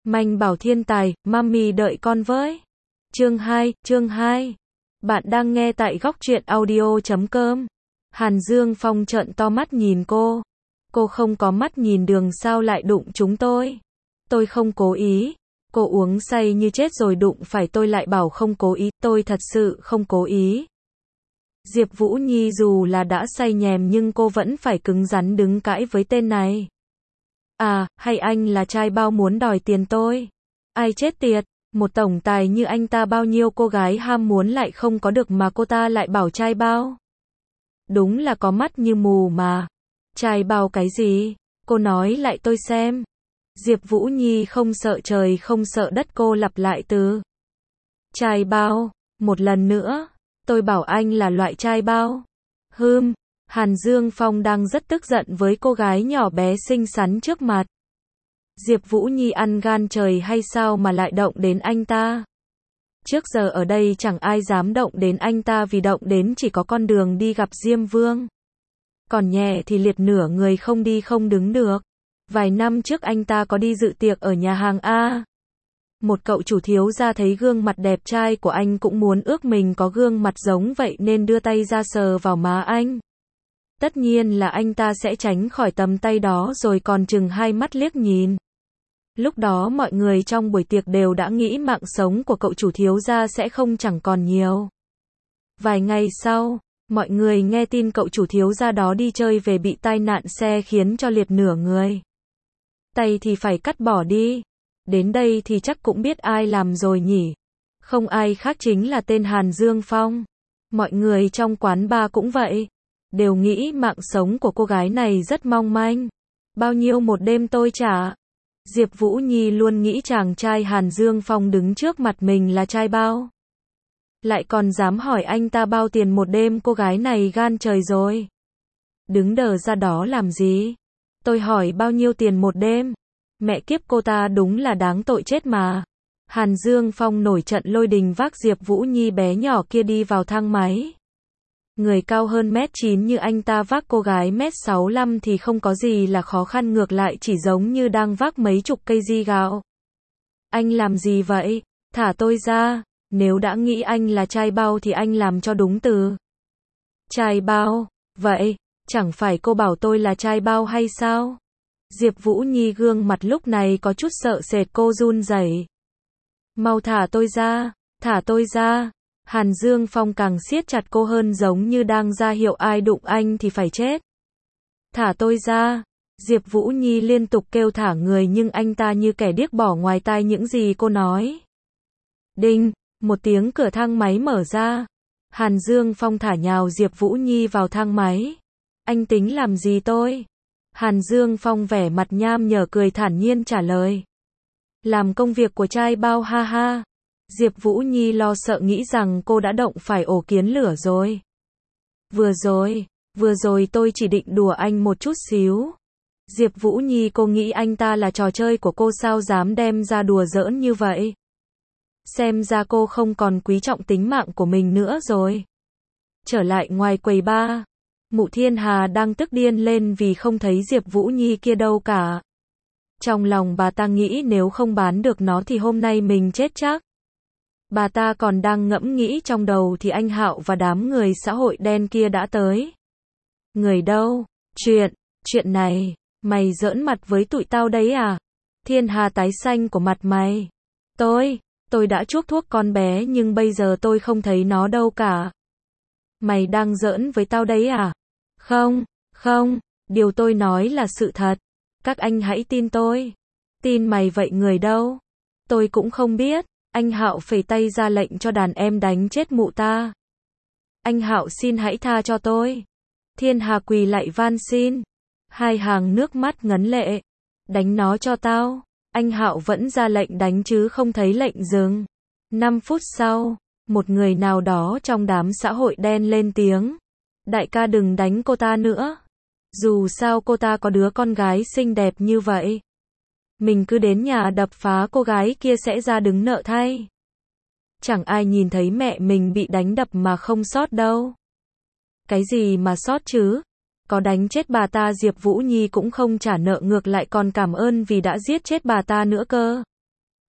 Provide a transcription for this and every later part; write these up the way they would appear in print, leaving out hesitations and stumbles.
Manh bảo thiên tài, mami đợi con với. Chương 2. Bạn đang nghe tại góc truyện audio.com. Hàn Dương Phong trợn to mắt nhìn cô. Cô không có mắt nhìn đường sao lại đụng chúng tôi. Tôi không cố ý. Cô uống say như chết rồi đụng phải tôi lại bảo không cố ý, tôi thật sự không cố ý. Diệp Vũ Nhi dù là đã say nhèm nhưng cô vẫn phải cứng rắn đứng cãi với tên này. À, hay anh là trai bao muốn đòi tiền tôi? Ai chết tiệt, một tổng tài như anh ta bao nhiêu cô gái ham muốn lại không có được mà cô ta lại bảo trai bao. Đúng là có mắt như mù mà. Trai bao cái gì? Cô nói lại tôi xem. Diệp Vũ Nhi không sợ trời không sợ đất, cô lặp lại từ. Trai bao, một lần nữa. Tôi bảo anh là loại trai bao. Hàn Dương Phong đang rất tức giận với cô gái nhỏ bé xinh xắn trước mặt. Diệp Vũ Nhi ăn gan trời hay sao mà lại động đến anh ta? Trước giờ ở đây chẳng ai dám động đến anh ta vì động đến chỉ có con đường đi gặp Diêm Vương. Còn nhẹ thì liệt nửa người không đi không đứng được. Vài năm trước anh ta có đi dự tiệc ở nhà hàng A. Một cậu chủ thiếu gia thấy gương mặt đẹp trai của anh cũng muốn ước mình có gương mặt giống vậy nên đưa tay ra sờ vào má anh. Tất nhiên là anh ta sẽ tránh khỏi tầm tay đó rồi còn chừng hai mắt liếc nhìn. Lúc đó mọi người trong buổi tiệc đều đã nghĩ mạng sống của cậu chủ thiếu gia sẽ không chẳng còn nhiều. Vài ngày sau, mọi người nghe tin cậu chủ thiếu gia đó đi chơi về bị tai nạn xe khiến cho liệt nửa người. Tay thì phải cắt bỏ đi. Đến đây thì chắc cũng biết ai làm rồi nhỉ. Không ai khác chính là tên Hàn Dương Phong. Mọi người trong quán bar cũng vậy. Đều nghĩ mạng sống của cô gái này rất mong manh. Bao nhiêu một đêm tôi trả. Diệp Vũ Nhi luôn nghĩ chàng trai Hàn Dương Phong đứng trước mặt mình là trai bao. Lại còn dám hỏi anh ta bao tiền một đêm, cô gái này gan trời rồi. Đứng đờ ra đó làm gì? Tôi hỏi bao nhiêu tiền một đêm? Mẹ kiếp, cô ta đúng là đáng tội chết mà. Hàn Dương Phong nổi trận lôi đình vác Diệp Vũ Nhi bé nhỏ kia đi vào thang máy. Người cao hơn mét 9 như anh ta vác cô gái mét 65 thì không có gì là khó khăn, ngược lại chỉ giống như đang vác mấy chục cây di gạo. Anh làm gì vậy? Thả tôi ra. Nếu đã nghĩ anh là trai bao thì anh làm cho đúng từ. Trai bao? Vậy, chẳng phải cô bảo tôi là trai bao hay sao? Diệp Vũ Nhi gương mặt lúc này có chút sợ sệt, cô run rẩy. Mau thả tôi ra, thả tôi ra. Hàn Dương Phong càng siết chặt cô hơn, giống như đang ra hiệu ai đụng anh thì phải chết. Thả tôi ra. Diệp Vũ Nhi liên tục kêu thả người nhưng anh ta như kẻ điếc bỏ ngoài tai những gì cô nói. Đinh, một tiếng cửa thang máy mở ra. Hàn Dương Phong thả nhào Diệp Vũ Nhi vào thang máy. Anh tính làm gì tôi? Hàn Dương Phong vẻ mặt nham nhở cười thản nhiên trả lời. Làm công việc của trai bao, ha ha. Diệp Vũ Nhi lo sợ nghĩ rằng cô đã động phải ổ kiến lửa rồi. Vừa rồi tôi chỉ định đùa anh một chút xíu. Diệp Vũ Nhi, cô nghĩ anh ta là trò chơi của cô sao dám đem ra đùa giỡn như vậy? Xem ra cô không còn quý trọng tính mạng của mình nữa rồi. Trở lại ngoài quầy bar, Mụ Thiên Hà đang tức điên lên vì không thấy Diệp Vũ Nhi kia đâu cả. Trong lòng bà ta nghĩ nếu không bán được nó thì hôm nay mình chết chắc. Bà ta còn đang ngẫm nghĩ trong đầu thì anh Hạo và đám người xã hội đen kia đã tới. Người đâu? Chuyện này, mày giỡn mặt với tụi tao đấy à? Thiên Hà tái xanh của mặt mày. Tôi đã chuốc thuốc con bé nhưng bây giờ tôi không thấy nó đâu cả. Mày đang giỡn với tao đấy à? Không, điều tôi nói là sự thật. Các anh hãy tin tôi. Tin mày vậy người đâu? Tôi cũng không biết. Anh Hạo phẩy tay ra lệnh cho đàn em đánh chết mụ ta. Anh Hạo xin hãy tha cho tôi. Thiên Hà quỳ lại van xin. Hai hàng nước mắt ngấn lệ. Đánh nó cho tao. Anh Hạo vẫn ra lệnh đánh chứ không thấy lệnh dừng. 5 phút sau, một người nào đó trong đám xã hội đen lên tiếng. Đại ca đừng đánh cô ta nữa. Dù sao cô ta có đứa con gái xinh đẹp như vậy. Mình cứ đến nhà đập phá cô gái kia sẽ ra đứng nợ thay. Chẳng ai nhìn thấy mẹ mình bị đánh đập mà không sót đâu. Cái gì mà sót chứ? Có đánh chết bà ta Diệp Vũ Nhi cũng không trả nợ, ngược lại còn cảm ơn vì đã giết chết bà ta nữa cơ.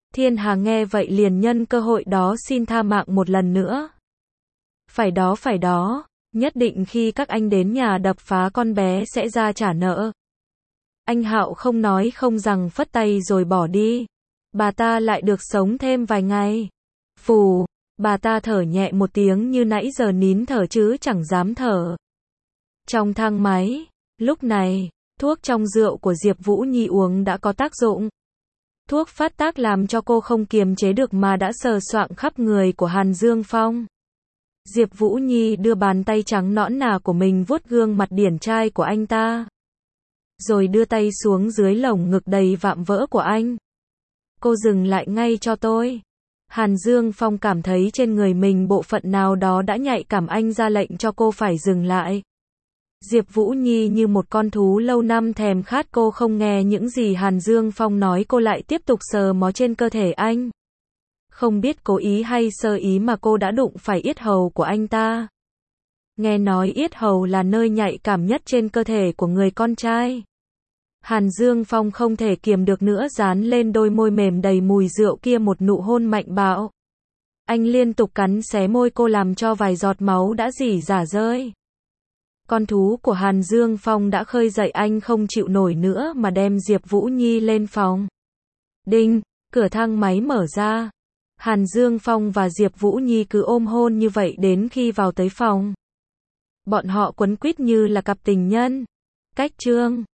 Thiên Hà nghe vậy liền nhân cơ hội đó xin tha mạng một lần nữa. Phải đó, nhất định khi các anh đến nhà đập phá con bé sẽ ra trả nợ. Anh Hạo không nói không rằng phất tay rồi bỏ đi. Bà ta lại được sống thêm vài ngày. Phù, bà ta thở nhẹ một tiếng như nãy giờ nín thở chứ chẳng dám thở. Trong thang máy, lúc này, thuốc trong rượu của Diệp Vũ Nhi uống đã có tác dụng. Thuốc phát tác làm cho cô không kiềm chế được mà đã sờ soạng khắp người của Hàn Dương Phong. Diệp Vũ Nhi đưa bàn tay trắng nõn nà của mình vuốt gương mặt điển trai của anh ta. Rồi đưa tay xuống dưới lồng ngực đầy vạm vỡ của anh. Cô dừng lại ngay cho tôi. Hàn Dương Phong cảm thấy trên người mình bộ phận nào đó đã nhạy cảm, anh ra lệnh cho cô phải dừng lại. Diệp Vũ Nhi như một con thú lâu năm thèm khát, cô không nghe những gì Hàn Dương Phong nói, cô lại tiếp tục sờ mó trên cơ thể anh. Không biết cố ý hay sơ ý mà cô đã đụng phải yết hầu của anh ta. Nghe nói yết hầu là nơi nhạy cảm nhất trên cơ thể của người con trai. Hàn Dương Phong không thể kiềm được nữa dán lên đôi môi mềm đầy mùi rượu kia một nụ hôn mạnh bạo. Anh liên tục cắn xé môi cô làm cho vài giọt máu đã rỉ rả rơi. Con thú của Hàn Dương Phong đã khơi dậy anh không chịu nổi nữa mà đem Diệp Vũ Nhi lên phòng. Đinh, cửa thang máy mở ra. Hàn Dương Phong và Diệp Vũ Nhi cứ ôm hôn như vậy đến khi vào tới phòng. Bọn họ quấn quýt như là cặp tình nhân. Cách chương